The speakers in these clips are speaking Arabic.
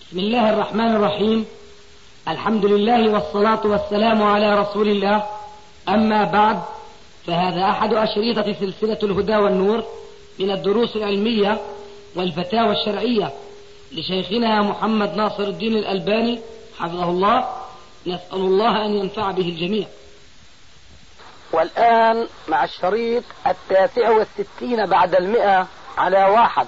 بسم الله الرحمن الرحيم. الحمد لله والصلاة والسلام على رسول الله. أما بعد، فهذا أحد أشريطة سلسلة الهدى والنور من الدروس العلمية والفتاوى الشرعية لشيخنا محمد ناصر الدين الألباني حفظه الله، نسأل الله أن ينفع به الجميع. والآن مع الشريط 69 بعد 100 على 1.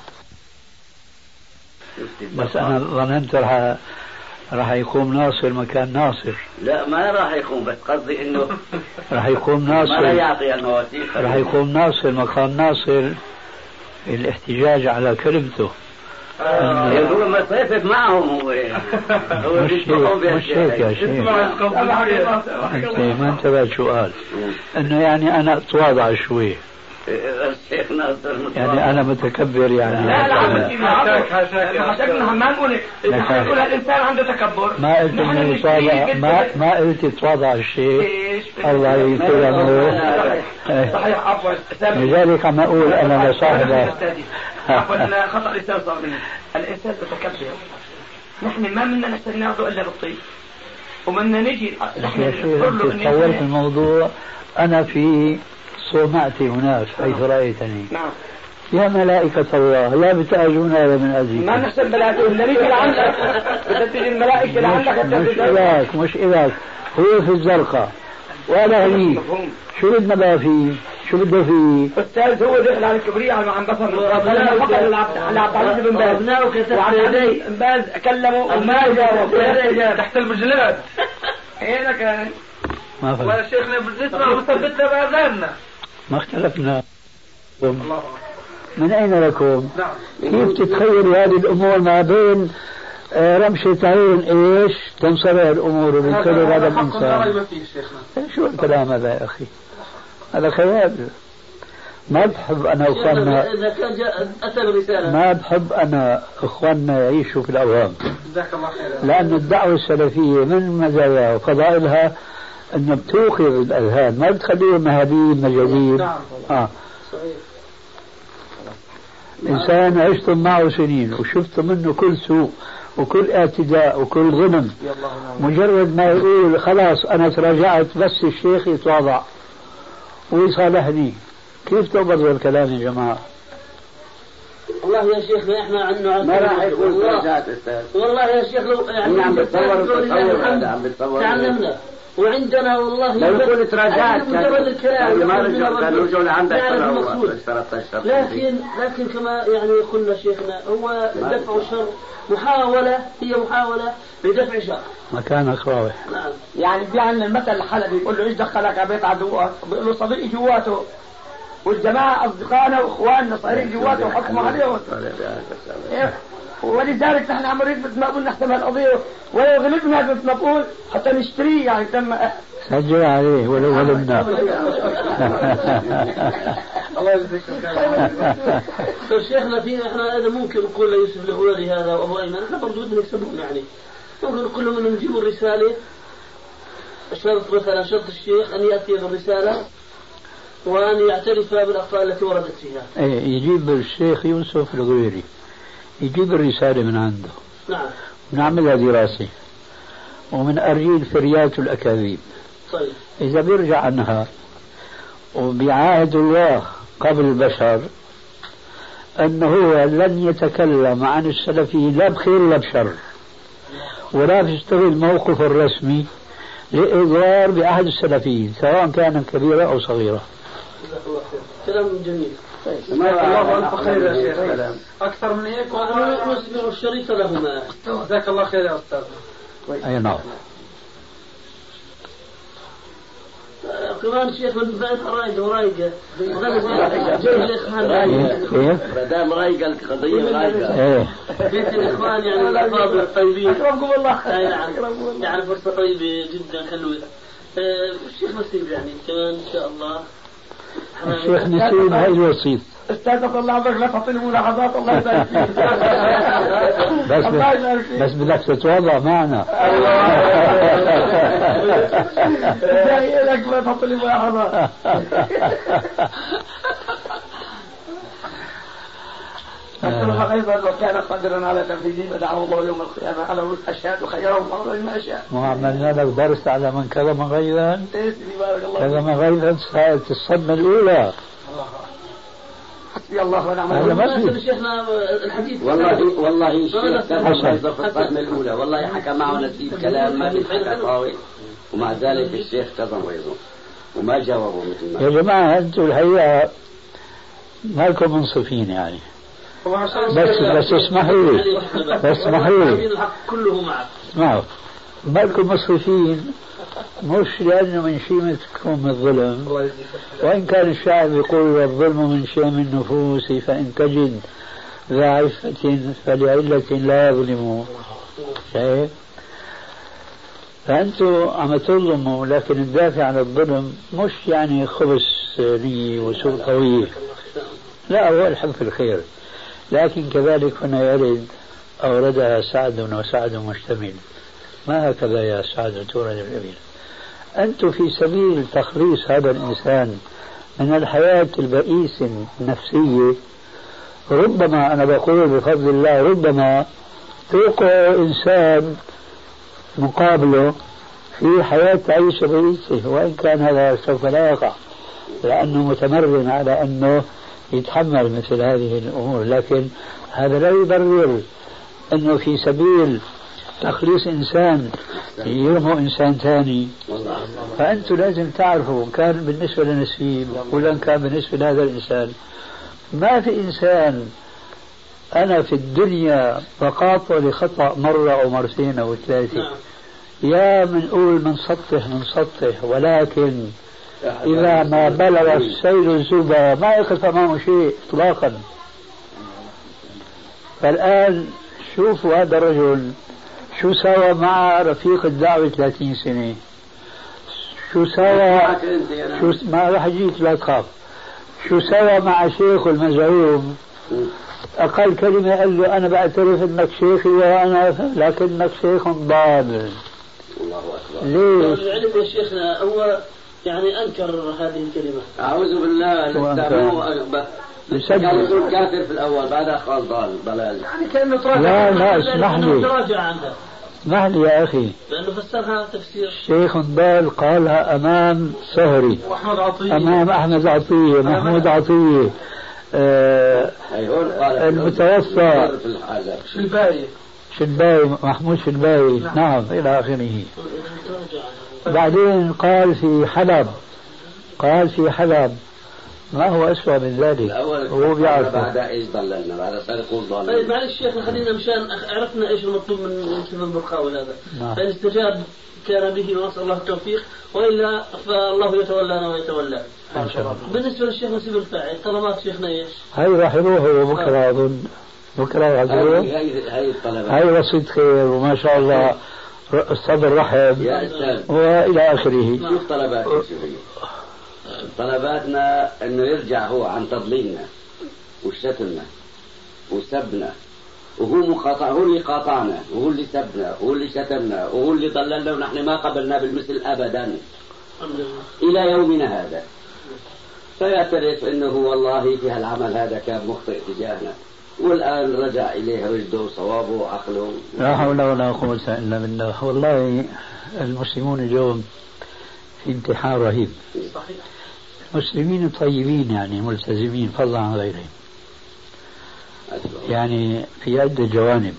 بس أنا ظننت راح يقوم ناصر مكان ناصر. لا، ما راح يقوم، بس قصدي إنه راح يقوم ناصر، ما يعطي المواثيق، راح يقوم ناصر مكان ناصر الاحتجاج على كلمته. هو ما صيفت معهم، هو مش هيك يا شيخ، انت ما انتبهت شو قال؟ انه يعني انا اتواضع شوي، الشيخ ناصر يعني انا متكبر يعني. لا ما نقول الانسان عنده تكبر، ما قلت انه يتواضع، ما قلت يتواضع الشيء. الله يكرمه. صحيح، عفوا، لذلك عم اقول انا لصاحبه عفوا، خطأ لسان صار مني. الانسان متكبر، نحن ما بدنا نستناده الا بالطيب، ومن نجي نحن نقول له طولت الموضوع. انا في صومعتي هناك حيث رأيتني. نعم. يا ملائكة الله لا بتأجون هذا من أجلك. ما نحسن ملائكة، نريد لعندك، بدها تيجي الملائكة لعندك. مش إذاك هو في الزرقاء ولا هنيك. شو بدنا بقى فيه؟ شو بده فيه؟ أستاذ هو دخل على الكبرياء على عم بصر فقط على عبد العزيز بن باز، وعبد العزيز بن باز كلمه وما جاوب تحت المجلات. هنا كان ما فهم. ولا شيخنا بزيتنا وثبتنا بأذاننا، ما اختلفنا. من أين لكم؟ نعم. كيف تتخيل هذه الأمور ما بين رمشة عين إيش تنصرف الأمور وبالكلام هذا الإنسان؟ شو الكلام هذا يا أخي؟ هذا خيال. ما بحب أنا أخواننا، ما بحب أنا أخواننا يعيشوا في الأوهام، لأن الدعوة السلفية من مزاياها وفضائلها أنه بتوقظ الأذهان، ما بتخليهم مهابين مجانين. إنسان عشتم معه سنين وشفتم منه كل سوء وكل اعتداء وكل ظلم، مجرد ما يقول خلاص أنا تراجعت بس الشيخ يتواضع ويصالحني، كيف تقبضوا الكلام يا جماعة؟ والله يا شيخنا احنا عندنا ما راح يكون درجات استاذ. والله يا شيخ لو يعني عم بتصور تعلمنا وعندنا والله لو يكون تراجعت مجرد الكلام ما رجعوا لعندك لكن كما يعني قلنا شيخنا هو دفع الشر محاولة، هي محاولة لدفع شر. مكانك راوح. نعم. يعني بيعمل المثل الحلبي يقول له ايش دخلك على بيت عدوك؟ بيقول له صديقي جواته والجماعة أصدقائنا وإخواننا صايرين جواته وحكموا عليهم. ولذلك نحن عم نريد مثل ما قلنا نحسم القضية، ولو غلبنا مثل ما بقول حتى نشتريه يعني تم سجل عليه ولو غلبنا. الله يجزيك خير. شيخنا في احنا هذا ممكن نقول ليوسف الهواري هذا وابو ايمن احنا برضه بدنا نكسبهم، يعني ممكن نقول لهم انه نجيبوا الرسالة، شرط مثلا شرط الشيخ ان ياتي بالرسالة وأن يعترف بالأخطاء التي وردت فيها. يجيب الشيخ يوسف الغويري، يجيب الرسالة من عنده. نعم. ونعملها دراسة ومن أرجيل فريات الأكاذيب. طيب. إذا بيرجع عنها وبيعاهد الله قبل البشر أنه هو لن يتكلم عن السلفيين لا بخير ولا بشر، ولا يستغل الموقف الرسمي لإضرار بأحد السلفيين سواء كان كبيرة أو صغيرة. كلام جميل. الله ألف خير يا شيخ. أكثر من هيك نسمع الشريط لهما. جزاك الله خير يا أستاذ. أي نعم. كمان شيخ من بعد رايقة ورايقة. مدام رايقة القضية رايقة. بيت الإخوان يعني الأفاضل الطيبين. أكرمكم الله. يعني فرصة طيبة جدا حلوة. الشيخ نسيب يعني كمان إن شاء الله. الشيخ نسيب هاي الوسيط. استاذ الله عمرك لا تعطيني ملاحظات. الله يبارك فيك. بس بدك تتواضع معنا. جاي لك لا تعطيني ملاحظات. أصلها أيضا لو كان قادرا على تنفيذه فدعه الله يوم القيامة على رؤوس أشهاد وخيره الله ما شاء. وعملنا لك درس على من كلم غيظا كلم غيظا ساءت الصدمة الأولى. حسبي الله ونعم الوكيل. شيخنا الحديث والله الشيخ كلم غيظا في الصدمة الأولى، والله حكى معه نسيب كلام ما بيتحكى قوي، ومع ذلك الشيخ كلم غيظا وما جاوبوا مثل ما. يا جماعة أنتم الحقيقة مالكم منصفين يعني. بس اسمحوا لي كله معك. اسمعوا، مالكم مصرفين مش لأنه من شيمتكم الظلم، وإن كان الشاعر يقول الظلم من شيم النفوس فإن تجد ذا عفة فلعلة لا يظلم. شايف؟ فأنتم عم تظلموا، لكن الدافع عن الظلم مش يعني خبث نية وسوء طويل، لا، هو الحب في الخير. لكن كذلك هنا يرد أوردها سعد وسعد مشتمل، ما هكذا يا سعد تورد الأمير. أنتم في سبيل تخليص هذا الإنسان من الحياة البئيسة النفسية، ربما أنا بقول بفضل الله ربما توقع إنسان مقابله في حياة تعيش بئيسة، وإن كان هذا سوف لا يقع لأنه متمرن على أنه يتحمل مثل هذه الأمور، لكن هذا لا يبرر أنه في سبيل تخليص إنسان يرموا إنسان ثاني. فأنتم لازم تعرفوا، كان بالنسبة لنسيب ولا كان بالنسبة لهذا الإنسان، ما في إنسان أنا في الدنيا بقاطع لخطأ مرة أو مرتين أو ثلاثة، يا منقول من سطح، ولكن إذا ما بلغ السيل الزبا ما يقف أمامه شيء إطلاقا. فالآن شوفوا هذا الرجل شو سوى مع رفيق الدعوة 30 سنة، شو سوى ما راح أجيك لا تخاف، شو سوى مع شيخ المزعوم. أقل كلمة قال له أنا بعترف أنك شيخي وأنا لكنك شيخ ضال. ليش؟ العلم يا شيخنا هو يعني أنكر هذه الكلمة. أعوذ بالله كان يقول كافر في الأول بعدها قال ضلال، يعني كأنه تراجع. لا اسمح لي، اسمح لي يا أخي، لأنه فسرها تفسير شيخ ضال قالها أمام سهري أمام أحمد عطية محمود عطية المتوفى شلباي محمود شلباي نعم إلى آخره. بعدين قال في حلب ما هو أسوأ من ذلك، هو بيعرف بعد إيش ضللنا بعد صار يقول ضللنا. طيب معلش شيخ خلينا مشان عرفنا إيش المطلوب من كذا المقاول هذا. فإن استجاب كان به ونسأل الله التوفيق، وإلا فالله يتولانا ويتولى إن شاء الله. بالنسبة للشيخ نسيب الفاعل طلبات شيخنا إيش؟ هاي راح يروحوا بكرة أظن، بكرة هاي الطلبات هاي وسيط خير وما شاء الله الصدر رحب وإلى آخره. شوف طلباتنا انه يرجع هو عن تضليلنا وشتمنا وسبنا، وهو مقاطع، هو اللي قاطعنا وهو اللي سبنا وهو اللي شتمنا وهو اللي ضللنا، ونحن ما قبلنا بالمثل ابدا الى يومنا هذا. فيعترف انه والله في هالعمل هذا كان مخطئ تجاهنا، والان رجع اليه رشده وصوابه وعقله. لا حول ولا قوة الا بالله. والله المسلمون اليوم في امتحان رهيب. صحيح. مسلمين طيبين يعني ملتزمين فضلا عن غيرهم، يعني في عدة جوانب.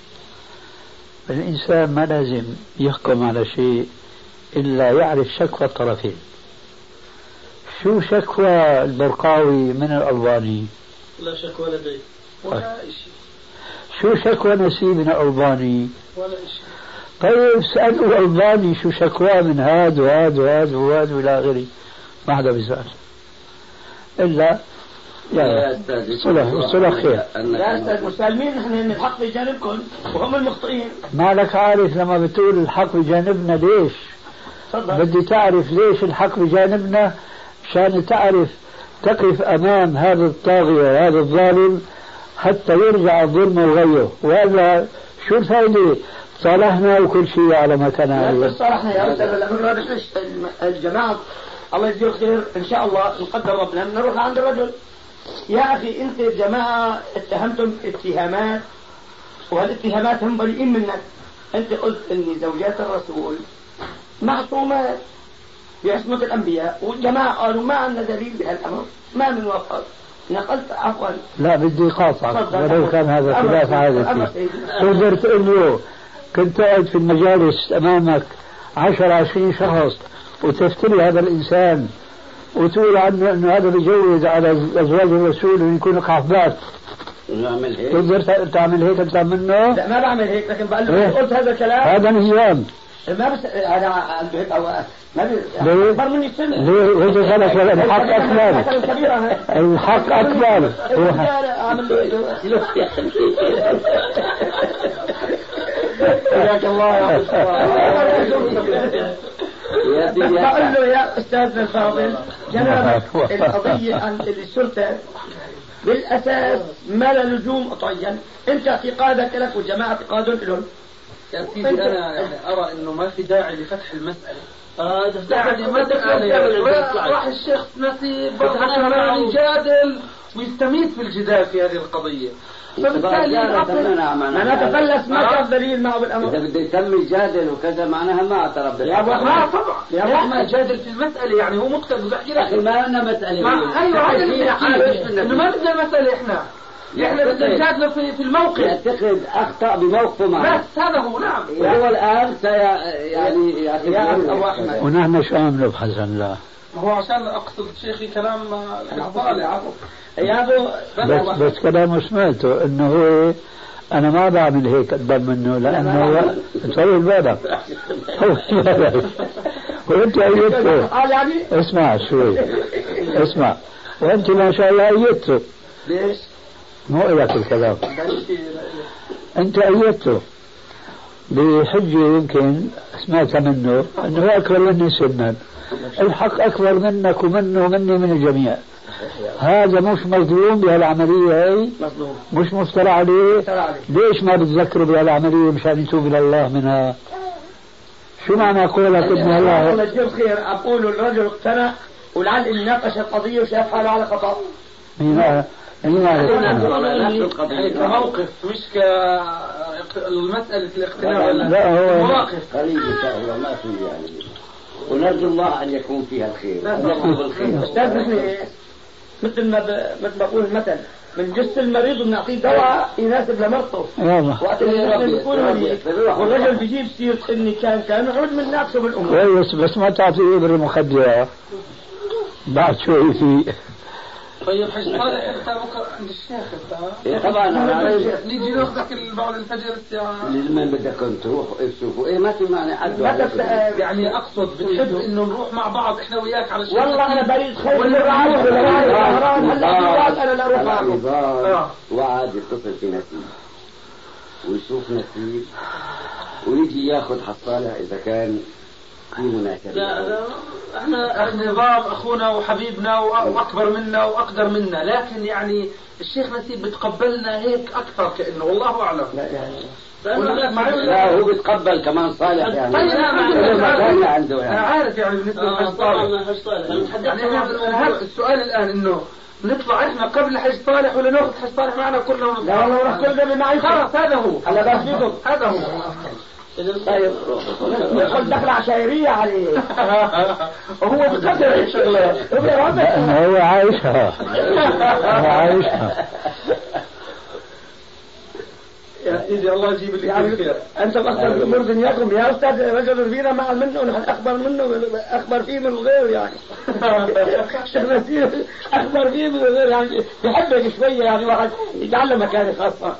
الإنسان ما لازم يحكم على شيء إلا يعرف شكوى الطرفين. شو شكوى البرقاوي من الألباني؟ لا شكوى لدي ولا شيء. شو شكوى نسيب من الألباني؟ ولا شيء. طيب سألوا الألباني شو شكوى من هاد وهاد وهاد وهاد وإلى آخره، ما حدا بيسأل إلا يا الصلح خير. يا أستاذ مسلمين نحن الحق بجانبكم وهم المخطئين. ما لك عارف لما بتقول الحق بجانبنا ليش؟ بدي تعرف ليش الحق بجانبنا، عشان تعرف تقف أمام هذا الطاغية وهذا الظالم حتى يرجع الظلم وغيه، وإلا شو الفائدة؟ صالحنا وكل شيء على ما كان عليه. صالحنا يا أستاذ الأمر الجماعة الله يجزيه خير إن شاء الله نقدر ربنا نروح عند الرجل يا أخي أنت الجماعة اتهمتم اتهامات، والاتهامات هم بريئين منك. أنت قلت أن زوجات الرسول معصومات بعصمة الأنبياء، والجماعة قالوا ما عندنا دليل بهالأمر، ما من وفق. نقلت عفوا. لا بدي قاطعك ولو كان هذا خلاف عادتي. تقدر تقول له كنت قاعد في المجالس أمامك 10-20 شخص وتفتري هذا الإنسان وتقول عنه أنه هذا بيجوز على أزواج الرسول ويكون قحبات. نعمل هيك؟ تقدر تعمل هيك أنت منه؟ لا ما بعمل هيك، لكن بقول له قلت هذا الكلام. هذا نظام. ما بس أنا عنده هيك أو ما أكبر مني السن. ليه هيك غلط؟ ولا الحق أكبر. الحق أكبر. حياك الله يا بقول له يا أستاذنا الفاضل جنابك القضية عن الشرطة بالأساس ما له لزوم قطعيا. أنت اعتقادك لك والجماعة اعتقادهم لهم. يا سيدي أنا أرى إنه ما في داعي لفتح المسألة. يعني ما راح الشيخ نسيب يجادل ويستميت في الجدال في هذه القضية، فبالتالي أنا تفلس ما كان دليل معه بالأمر. إذا بده يتم يجادل وكذا معناها ما اعترف يا أبو أحمد طبعا يا أبو أحمد جادل في المسألة، يعني هو مقتل بحكي لك ما لنا مسألة. أيوة إنه ما بدنا مسألة إحنا بدنا نجادله في الموقف. يعتقد أخطأ بموقفه معه بس هذا هو. نعم وهو الآن يعني يا أبو أحمد ونحن شو عم نبحث عن لا هو عشان أقصد شيخي كلام طالع يا أبو بس كلامه سمعته إنه هو أنا ما بعمل هيك قدام منه لأنه طول بالك وأنت أيدته. اسمع شوي اسمع، وأنت ما شاء الله أيدته. ليش؟ مو إلك الكلام، أنت أيدته بحجة يمكن سمعتها منه أنه هو أكبر مني سنا. الحق أكبر منك ومنه ومني من الجميع. هذا مش مظلوم بهالعملية هي، مش مفترى عليه. ليش ما بتذكروا بهالعملية مشان يتوب إلى الله منها؟ شو معنى قولك ابن الله؟ الله يجزيه خير. أقول الرجل اقتنع ولعل إن ناقش القضية وشاف حاله على خطأ. كموقف مش كمسألة الاقتناع. لا هو مواقف قليل إن شاء الله ما في يعني، ونرجو الله أن يكون فيها الخير. أستاذ مثل ما بقول مثلا من جس المريض بنعطيه دواء يناسب لمرضه. وقت اللي يكون والرجل بيجيب سيرة إني كان عود من ناقصه بالأمور. كويس بس ما تعطيه إبرة مخدرة بعد شوي فيه. طيب حج صالح انت بكره عند الشيخ طبعا نيجي ناخذك بعد الفجر الساعه. لمن بدكم تروحوا تشوفوا ما في معنى حد يعني اقصد بنحب انه نروح مع بعض احنا وياك على الشيخ. والله انا بريد خير ولا انا لا اروح معكم. وعاد يتصل في نسيب ويشوف نسيب ويجي ياخذ حصاله اذا كان في مناسبة. لا احنا نظام اخونا وحبيبنا واكبر منا واقدر منا، لكن يعني الشيخ نسيب بتقبلنا هيك اكثر كانه والله اعلم. لا يعني لا هو بيتقبل كمان صالح يعني. طيب انا عنده انا عارف يعني بالنسبه لحج صالح يعني السؤال الان انه نطلع احنا قبل حج صالح ولا ناخذ حج صالح معنا كلنا؟ لا والله راح كل ده معي. خلاص هذا هو على باسيكم هذا هو. طيب يدخل دخلة عشائرية عليه وهو بقدر شغله هو عايشها هو عايشها. يا سيدي الله يجيب اللي يعني خير. انت باخبر بامور دنياكم يا استاذ. رجل فينا مع منه ونحن اخبر منه اخبر فيه من الغير يعني. اخبر فيه من الغير يعني بيحبك شويه يعني واحد يجعل مكانه خاصه.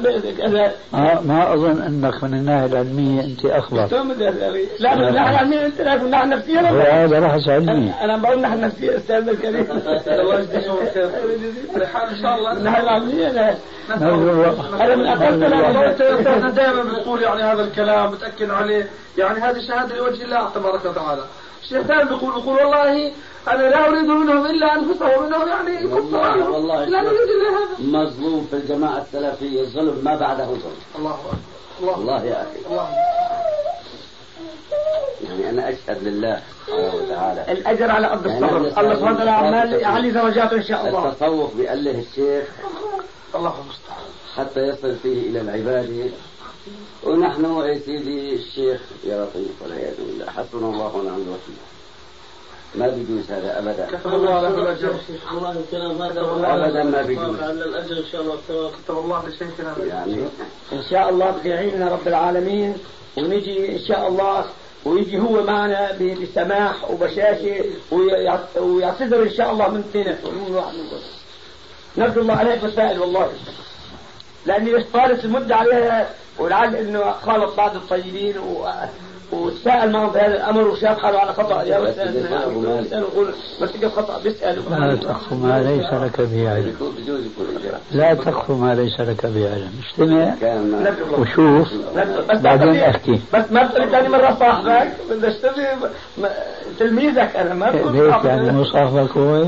ما أظن أنك من الناحية العلمية أنت أخبر. لا من الناحية العلمية أنت لا من الناحية النفسية. هذا بحث علمي. أنا بقول ناحية النفسية أستاذ الكريم. الله يجزيكم خير. إن شاء الله. من الناحية العلمية أنا من أقل دائما بنقول يعني هذا الكلام بتأكد عليه يعني هذه شهادة لوجه الله تبارك وتعالى. الشيخ دائما بيقول والله أنا لا أريد منهم إلا أنفسهم إنهم يعني كفار. والله لا نريد إلا هذا. مظلوم في الجماعة السلفية ظلم ما بعده ظلم. الله أكبر. الله يا أخي. يعني أنا أشهد لله سبحانه وتعالى الأجر على قد الصبر. الله سبحانه وتعالى عمال يعلي درجاته إن شاء الله. التصوف بيأله الشيخ الله المستعان حتى يصل فيه إلى العبادة، ونحن يا سيدي الشيخ يا لطيف والعياذ بالله حسبنا الله ونعم الوكيل. ما بيجوز هذا أبدا. كتب الله له الأجر. والله الكلام هذا أبدا ما بيجوز. على الأجر إن شاء الله. كتب الله لشيخنا. يعني إن شاء الله بيعيننا رب العالمين ونجي إن شاء الله ويجي هو معنا بسماح وبشاشة ويعتذر إن شاء الله من اثنين من واحد منكم. نرجو الله عليك مسائل والله، لأني طالت المدة عليها ولعل إنه خالط بعض الطيبين وتساءل معهم في هذا الأمر وشاف حاله على خطأ. يا بسأل ويقول مرتكب خطأ بيسأل. لا تخف ما ليس لك به علم. لا تخف ما ليس لك به علم. اجتمع وشوف بعدين احكي. بس ما تقول ثاني مرة صاحبك بدي اشتري تلميذك أنا ما بقول ليش يعني مو صاحبك هو؟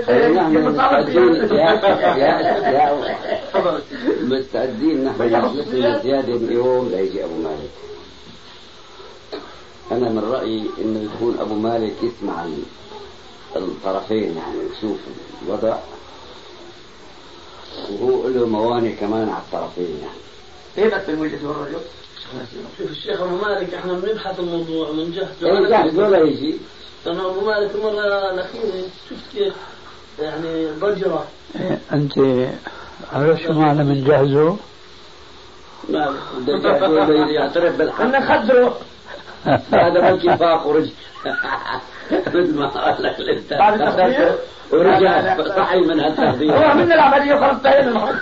مستعدين نحن نجلس زيادة اليوم ليجي أبو مالك. أنا من رأيي إنه يكون أبو مالك يسمع الطرفين، يعني يشوف الوضع وهو له موانع كمان على الطرفين. يعني إيه بس الموجة والرجل؟ شوف الشيخ أبو مالك إحنا بنبحث الموضوع ونجهزه. إيه جاهز ولا يجي؟ لأنه أبو مالك المرة الأخيرة شفت كيف يعني ضجرة. أنت عرفت شو معنى من جهزه؟ ما بده يعترف بالحق. أنا خدره. هذا ممكن فاق ورجع مثل ما قال لك الإنسان بعد التخدير ورجع صحي من هالتخدير. هو من العملية وخلص تهين المحل.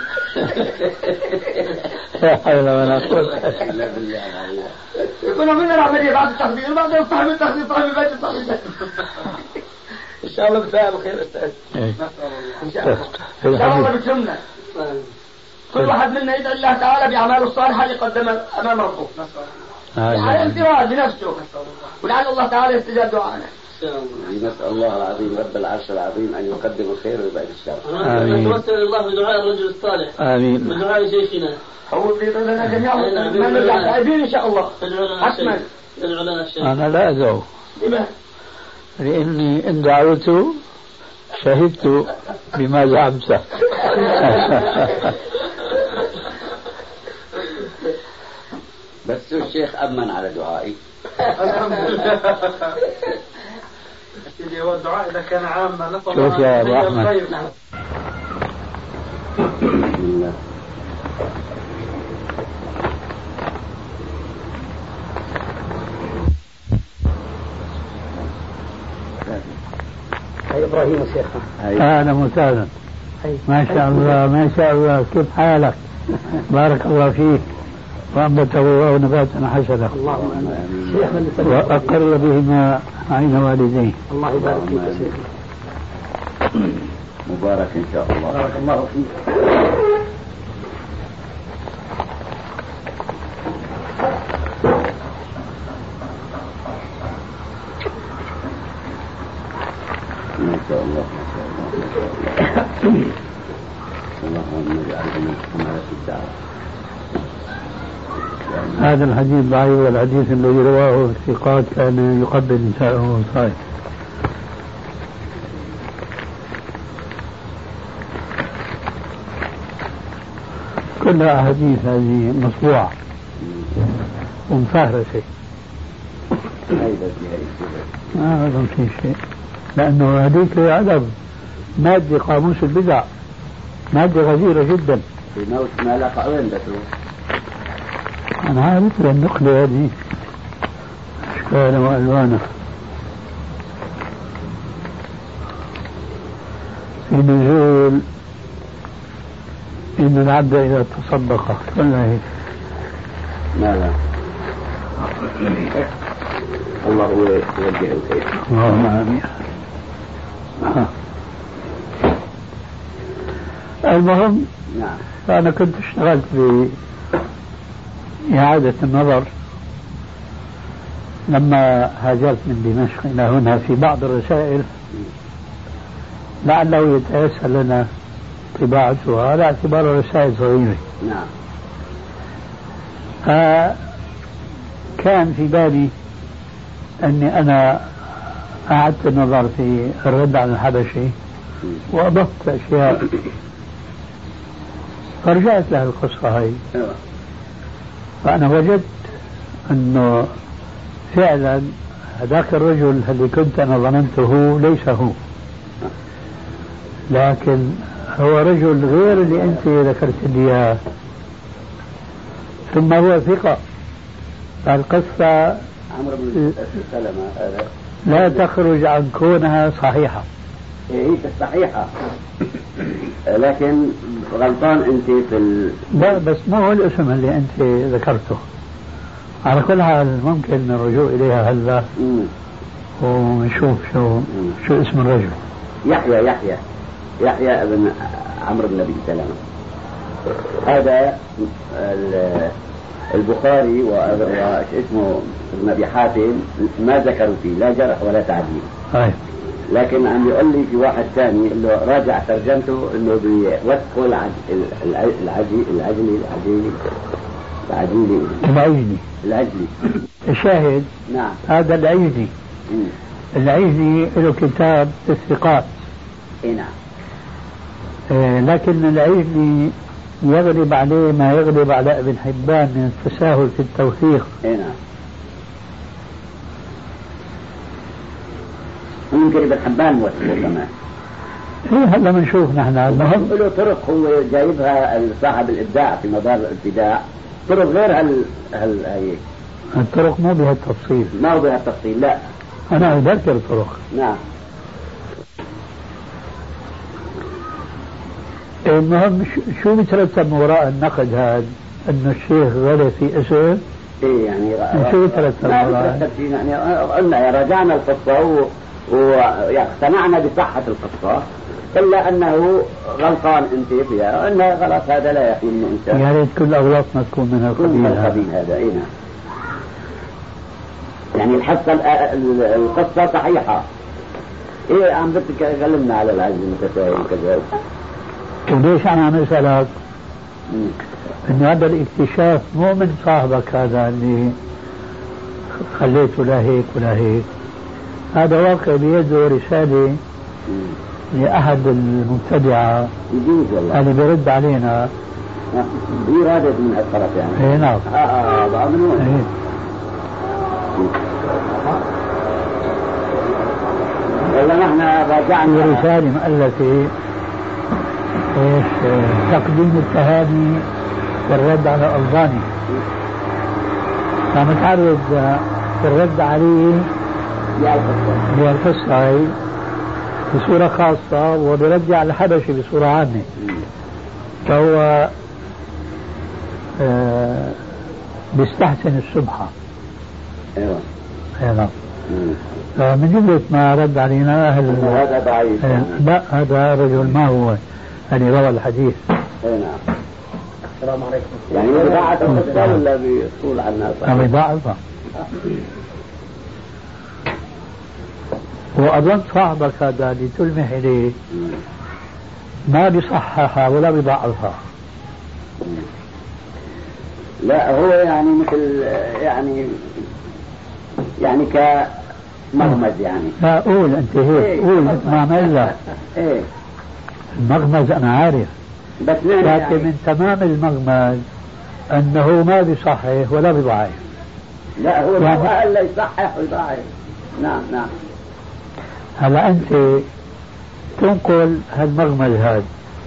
لا حول ولا قوة إلا بالله. يكونوا من العملية بعد التخدير بعدين صاحب التخدير صاحب البيت صاحب البيت. إن شاء الله بسائل خير أستاذ. إن شاء الله. إن شاء الله بتهمنا. كل واحد منا يدعي الله تعالى بأعماله الصالحة اللي قدمها أمام ربه. على انفراد بنفسه، ولعل الله تعالى يستجاب دعانا. نسأل الله العظيم رب العرش العظيم أن يقدم الخير ويبعد الشر. آمين. نتوسل الله بدعاء الرجل الصالح. آمين. بدعاء شيخنا. هو بيطلنا جميعا ما نرجع تائبين إن شاء الله. حتما. أنا لا أدعو. لماذا؟ لأني إن دعوت شهدت بما زعمته. بس الشيخ أمن على دعائي. هو الدعاء إذا كان عاما نسأل شوف يا أبو أحمد. هاي إبراهيم شيخنا. أهلا وسهلا. ما شاء الله ما شاء الله، كيف حالك؟ بارك الله فيك وأنبته الله نباتا حسنا. اللهم آمين. وأقر بهما عين والديه. الله يبارك فيك يا شيخ. مبارك إن شاء الله. بارك الله فيك. ما شاء الله ما شاء الله ما شاء الله. اللهم اجعله من حملة الدعوة. هذا الحديث ضعيف، والحديث الذي رواه الثقات كان يقبل نساءه صحيح. كلها أحاديث هذه مطبوعة ومفهرسة. ما أظن في شيء، لأنه هذيك عدد مادة قاموس البدع، مادة غزيرة جدا. في موت ما لقى وين بتروح؟ أنا عارف النقلة هذه أشكال وألوانها. في نزول إن العبد إذا تصدق ولا هيك. ماذا؟ الله هو يوجه الخير. اللهم آمين. المهم نعم. أنا كنت اشتغلت بإعادة النظر لما هاجرت من دمشق إلى هنا في بعض الرسائل، لعله يتيسر لنا طباعتها على اعتبار رسائل صغيرة. نعم. كان في بالي أني أنا أعدت النظر في الرد على الحبشي وأضفت أشياء فرجعت لها القصة هاي، فأنا وجدت أنه فعلا هذاك الرجل اللي كنت أنا ظننته ليس هو، لكن هو رجل غير اللي أنت ذكرت لي إياه، ثم هو ثقة. فالقصة عمرو بن سلمة لا تخرج عن كونها صحيحة. هي صحيحة، لكن غلطان أنت في لا بس ما هو الاسم اللي أنت ذكرته. على كل حال ممكن الرجوع إليها هلا ونشوف شو اسم الرجل. يحيى ابن عمرو بن أبي سلمة. هذا البخاري واسمه ابن أبي حاتم ما ذكروا فيه لا جرح ولا تعديل. لكن عم يقول لي في واحد ثاني انه راجع ترجمته انه بيوثقوا العجلي. الشاهد نعم هذا العجلي له كتاب الثقات. نعم. لكن العجلي يغلب عليه ما يغلب على ابن حبان من التساهل في التوثيق. نعم. ممكن ابن حبان موثقه كمان. هلا بنشوف نحن. المهم له طرق هو جايبها صاحب الابداع في مدار الابتداع، طرق غير هي الطرق مو بهالتفصيل. ما هو بهالتفصيل لا. انا اذكر طرق. نعم. المهم شو بيترتب وراء النقد هذا؟ انه الشيخ غلط في اسم؟ ايه يعني شو بيترتب وراء؟ يعني قلنا رجعنا القصه واقتنعنا بصحه القصه، الا انه غلطان انت فيها، انه خلاص هذا لا يحمل من انسان. يا ريت كل اغلاطنا تكون من القبيل هذا. اي نعم. يعني الحصه القصه صحيحه. ايه عم بتكلمنا على العجز المتساهل وكذا. وليش انا عم اسالك؟ انه هذا الاكتشاف مو من صاحبك هذا اللي خليته لا هيك ولا هيك، هذا واقع بيده رساله لأحد المبتدعة اللي بيرد علينا. إرادة من الطرف يعني. إيه نعم. من ولا نحن راجعنا رسالة مؤلفة ايش تقديم التهاني والرد على الألباني، فمتعرض في الرد عليه بالقصة هي بصورة خاصة وبرجع الحبشي بصورة عامة. فهو بيستحسن السبحة. ايوه نعم. من جملة ما رد علينا هذا ضعيف. لا هذا رجل ما هو اللي روى الحديث. نعم. السلام عليكم. يعني بضاعة القصة ولا بيطول عنا؟ بضاعة. وأظن صاحبك هذا اللي تلمح إليه ما بيصححها ولا بيضعفها. لا هو يعني مثل يعني كمغمز يعني. لا قول أنت هيك قول ما عمل إيه المغمز أنا عارف، بس لكن يعني من تمام المغمز أنه ما بيصحح ولا بيضعف. لا هو يعني إلا يصحح ويضعف. نعم. هلا أنت تنقل هالمغمز هذا،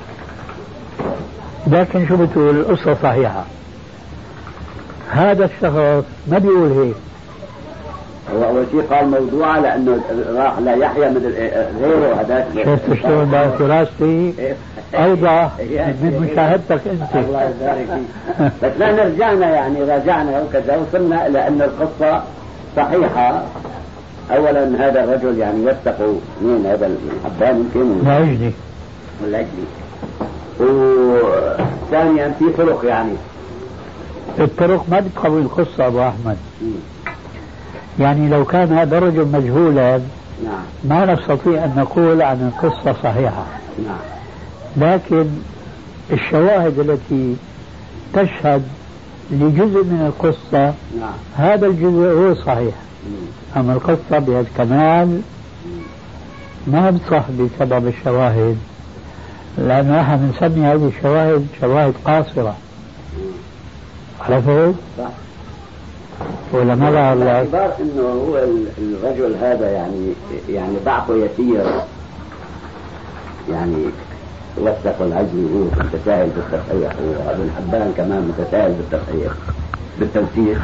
لكن شو بتقول؟ القصة صحيحة. هذا الشخص ما بيقول هيك. هو أول شيء قال موضوعة لأنه راح لا يحيى من غيره هذاك. شفت شلون بقى دراستي أوضح من مشاهدتك أنت. الله يبارك فيك. بس لا راجعنا وكذا وصلنا إلى أن القصة صحيحة. أولا هذا الرجل يعني يوثق مين هذا الحبان يمكن والعجلي. وثانيا في طرق يعني الطرق ما بتقوي القصة أبو أحمد. يعني لو كان هذا الرجل مجهولا ما نستطيع أن نقول عن القصة صحيحة. نعم. لكن الشواهد التي تشهد لجزء من القصة نعم. هذا الجزء هو صحيح. أما القصة بهالكمال ما بتصح بسبب الشواهد، لأن نحن بنسمي هذه الشواهد شواهد قاصرة. عرفت؟ صح. ولا ما لا باعتبار انه هو الرجل هذا يعني ضعفه يسير، يعني وثق العجل هو متساهل بالتصحيح، وابن حبان كمان متساهل بالتصحيح بالتوثيق.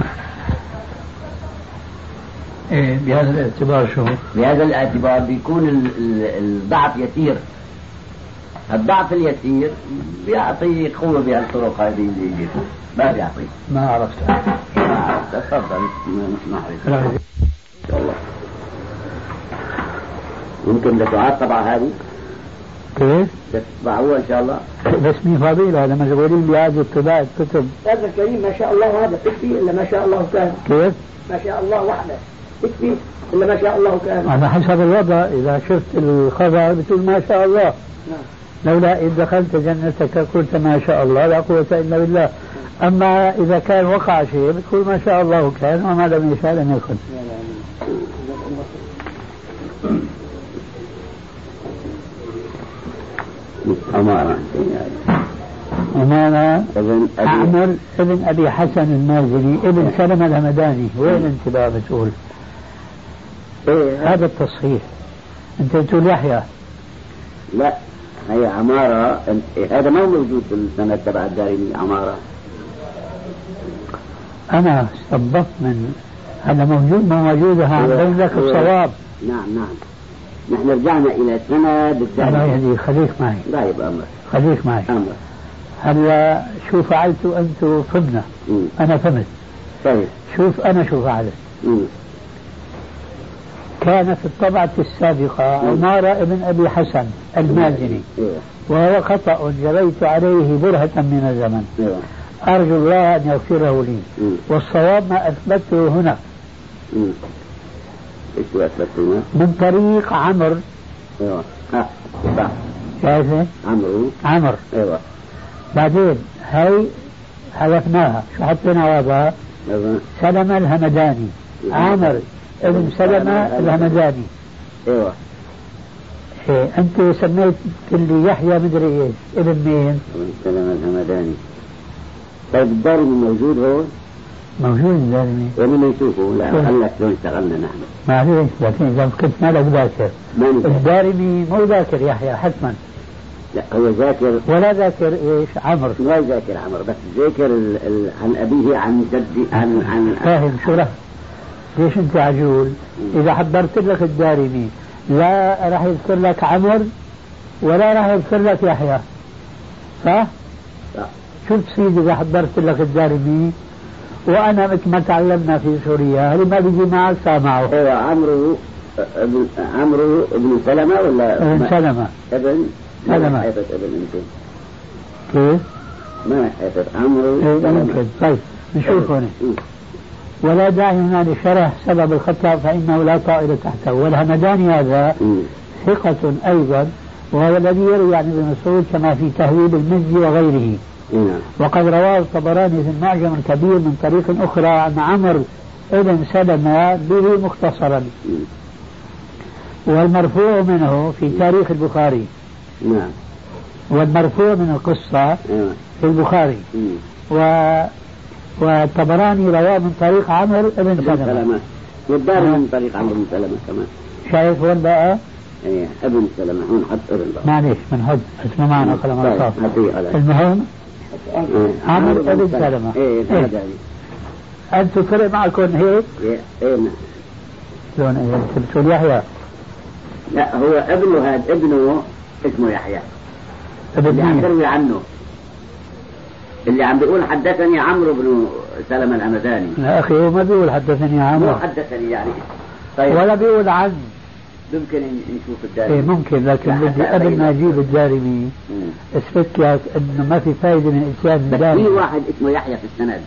إيه بهذا الاعتبار شو؟ بهذا الاعتبار بيكون الضعف يسير. الضعف اليسير بيعطي قوة بهالطرق هذه اللي جيتها، ما بيعطي. ما عرفتها. تفضل نسمع ان شاء الله. يمكن لتعاد طبعا هذه. كيف؟ تطبعوها ان شاء الله. بس مين فضيلة هذا مشغولين بإعادة طباعة الكتب. هذا الكريم ما شاء الله هذا تكفي إلا ما شاء الله كان. كيف؟ ما شاء الله وحده تكفي إلا ما شاء الله كان. على حسب الوضع، إذا شفت الخبر بتقول ما شاء الله. نعم. لولا إذ دخلت جنتك قلت ما شاء الله لا قوة إلا بالله. أما إذا كان وقع شيء بتقول ما شاء الله كان وما لم يشاء لم يكن. أمارة أعمر ابن أبي حسن المازني ابن سلمة الهمداني. وين أنت بقى بتقول؟ هذا التصحيح. أنت بتقول يحيى. لا هي عمارة. هذا ما هو موجود في السند تبع الدارمي. عمارة أنا استنبطت من هذا موجود ما موجود. هعمل لك الصواب. نعم. نحن رجعنا إلى سند الدارمي. الله يهديك خليك معي. لا يبقى أمر. خليك معي. أمر. هلا شو فعلتوا أنتم فهمنا. أنا فهمت. طيب. شوف أنا شو فعلت. كان في الطبعة السابقة عمارة ابن أبي حسن المازني، وهو خطأ جريت عليه برهة من الزمن. أرجو الله أن يغفره لي. والصواب ما أثبته هنا. إيش أثبته؟ من طريق عمرو. أيوة. شايفه؟ عمرو. أيوة. بعدين هاي حذفناها. شو حطينا وراها؟ سلمة الهمداني. عمرو ابن سلمة الهمداني. ايوه. إيه انت سميت اللي يحيى مدري ايش ابن مين؟ ابن سلمة الهمداني. طيب الدارمي موجود هو؟ موجود الدارمي. ومن نشوفه. لا خلك لو اشتغلنا نحن. ما فيش، لكن اذا كنت مالك ذاكر. الدارمي مو ذاكر يحيى حتما. لا هو ذاكر. ولا ذاكر ايش؟ عمرو. ما ذاكر عمرو، بس ذاكر عن ابيه عن جدي عن فاهم شو له؟ ليش انت عجول؟ اذا حضرت لك الدارمي لا راح يذكر لك عمرو ولا راح يذكر لك يحيى. صح؟ شو تصير اذا حضرت لك الدارمي وانا مثل ما تعلمنا في سوريا اللي ما بيجي معك سامعه. ايوه. عمرو ابن سلمة ولا ابن سلمة. ابن سلمة. ابن انت كيف؟ ما حفظ عمرو. ممكن. طيب نشوف هنا. ولا داعي هنا لشرح سبب الخطأ فإنه لا طائل تحته. والهمداني هذا ثقة أيضا، وهو الذي يروي عن ابن مسعود كما في تهذيب المزي وغيره. وقد رواه الطبراني في المعجم الكبير من طريق أخرى عن عمرو ابن سلمة به مختصرا. والمرفوع منه في تاريخ البخاري. والمرفوع من القصة في البخاري. والطبراني رواه من طريق عمرو بن سلمة. والدارمي من طريق عمرو بن سلمة كمان. شايف وين بقى؟ ايه ابن سلمة. هون حط ابن بقى. معليش من حد اسمه معنا قلم الصاف. المهم عمرو بن سلمة. ايه انتم فرق معكم هيك؟ ايه شلون ايه؟ بتقول يحيى؟ لا هو ابنه هذا ابنه اسمه يحيى. اللي عم تروي عنه اللي عم بيقول حدثني عمرو بن سلمة الهمداني. لا أخي هو ما بيقول حدثني عمرو. مو حدثني يعني. طيب. ولا بيقول عن. ممكن نشوف الدارمي. إيه ممكن، لكن بدي قبل ما أجيب الدارمي أثبت لك إنه ما في فايدة من إتيان الدارمي. في واحد اسمه يحيى في السند.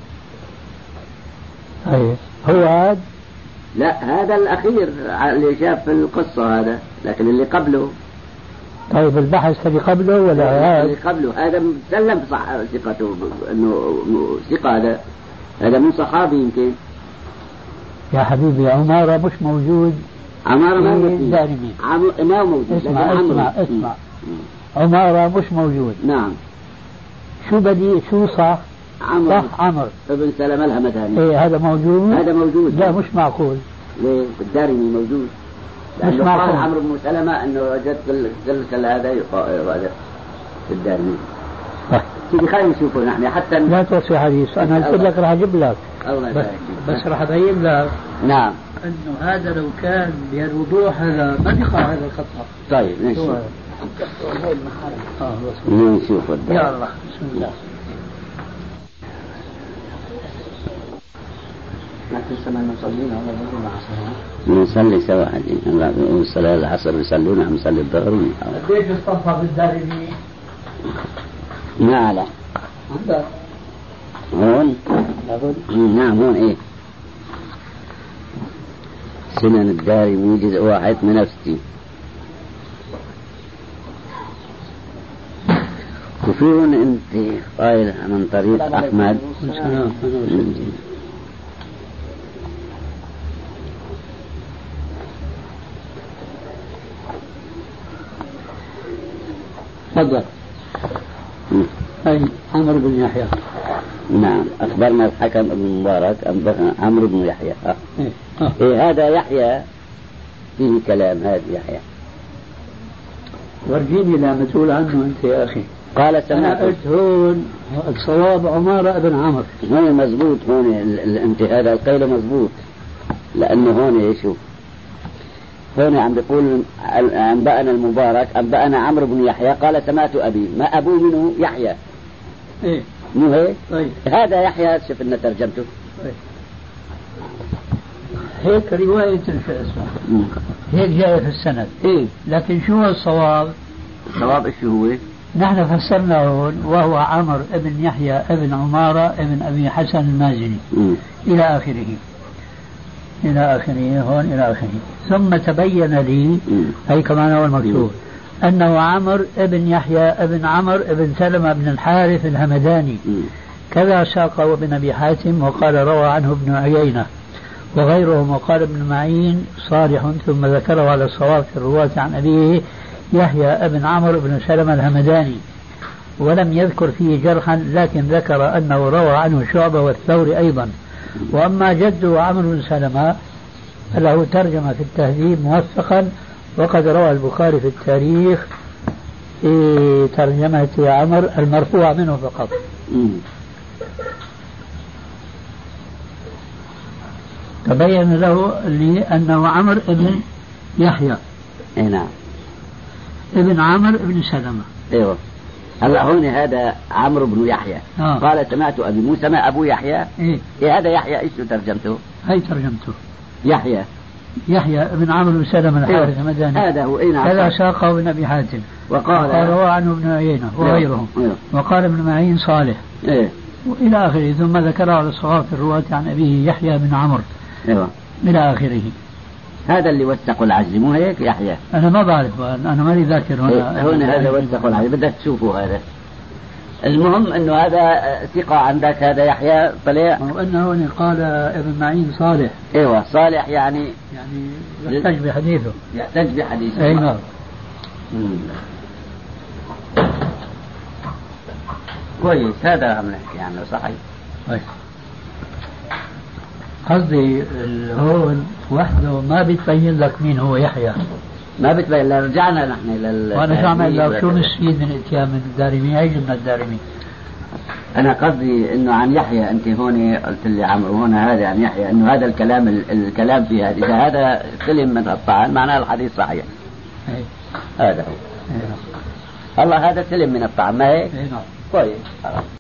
أيه هو هذا؟ لا هذا الأخير اللي شاف في القصة هذا، لكن اللي قبله طيب البحث اللي قبله ولا اللي قبله هذا سلم ثقته انه ثقة، هذا من صحابي يمكن. يا حبيبي عمارة مش موجود. عمارة ما موجود. ما موجود. اسمع عمارة مش موجود. نعم. شو صح؟ عمرو. صح عمرو ابن سلمة الهمداني. ايه هذا موجود. هذا موجود. لا مش معقول. ليه؟ الدارمي موجود. مش معقول. قال عمرو بن سلمة انه وجدت كل هذا في الدارمي. سيدي خلينا نشوفه نحن حتى لا توصي حديث، انا قلت لك راح اجيب لك. بس راح ابين لك. نعم. انه هذا لو كان بهالوضوح هذا ما بيقع هذا الخطأ. طيب نشوف. نشوف يا الله بسم الله. نصلي سوا صلاة العصر يصلون عم يصلي الظهر. قديش الصفحة في الدارمي؟ ما على. عندك. هون؟ نعم هون ايه. سنن الدارمي جزء 1 من 60. وفي هون انت قايل من طريق احمد. تفضل. أي عمرو بن يحيى. نعم أخبرنا الحكم بن مبارك أنبأنا عمرو بن يحيى. إيه هذا يحيى فيه كلام. هذا يحيى ورجيني لا مسؤول عنه أنت يا أخي. قال سمعت. أنا قلت هون الصواب عمارة بن عمرو. هون مزبوط. هون أنت هذا القيل مزبوط لأنه هون شوف هون عم بيقول أنبأنا المبارك أنبأنا عمرو بن يحيى قال سمعت أبي. ما أبوه منه يحيى. إيه مو هيك؟ طيب. هذا يحيى شوف لنا ترجمته. طيب. هيك رواية شو اسمه هيك جاية في السند. إيه لكن شو الصواب؟ الصواب إيش هو؟ نحن فسرنا هون وهو عمرو ابن يحيى ابن عمارة ابن أبي حسن المازني إلى آخره. إلى آخره هون إلى آخره. ثم تبين لي هي كمان هو المكتوب أنه عمرو ابن يحيى ابن عمرو ابن سلمة بن الحارث الهمداني. كذا ساق ابن أبي حاتم وقال روى عنه ابن عيينة وغيرهم وقال ابن معين صالح ثم ذكره على الصواب في الرواة عن أبيه يحيى ابن عمرو بن سلمة الهمداني ولم يذكر فيه جرحا لكن ذكر أنه روى عنه شعبة والثوري أيضا. وأما جده عمرو بن سلمة فله ترجمة في التهذيب موثقا وقد روى البخاري في التاريخ في ترجمة عمرو المرفوع منه فقط. تبين له لي أنه عمرو ابن يحيى. نعم. ابن عمرو ابن سلمة. ايوه. هلا هون هذا عمرو بن يحيى. قال سمعت ابي موسى ما ابو يحيى. إيه هذا يحيى ايش ترجمته؟ هي ترجمته يحيى ابن عمرو بن سلمة الحارث المدني. هذا هو. اي نعم. هذا ساقه ابن ابي حاتم وقال روى عنه ابن عيينة وغيرهم. وقال ابن معين صالح. والى اخره. ثم ذكره على الصواب في الرواة عن ابيه يحيى بن عمرو. الى اخره. هذا اللي وثقوا العجل مو هيك يحيى؟ انا ما بعرف انا ماني ذاكر هنا. هنا هذا وثقوا العجل بدك تشوفوا هذا. المهم انه هذا ثقة عندك هذا يحيى طلع. وانه هنا قال ابن معين صالح. ايوه صالح يعني يحتج بحديثه. اي نعم. كويس هذا عم نحكي عنه صحيح. قصدي هون وحده ما بتبين لك مين هو يحيى. ما بتبين. رجعنا نحن وانا شو عمل لك شو نستفيد من اتيان من الدارمي؟ هي جبنا الدارمي. انا قصدي انه عن يحيى انت هون قلت لي عمرو هون هذا عن يحيى انه هذا الكلام في هذا اذا هذا سلم من الطعن معناه الحديث صحيح. هذا هو. الله هذا سلم من الطعن ما هيك؟ نعم. كويس.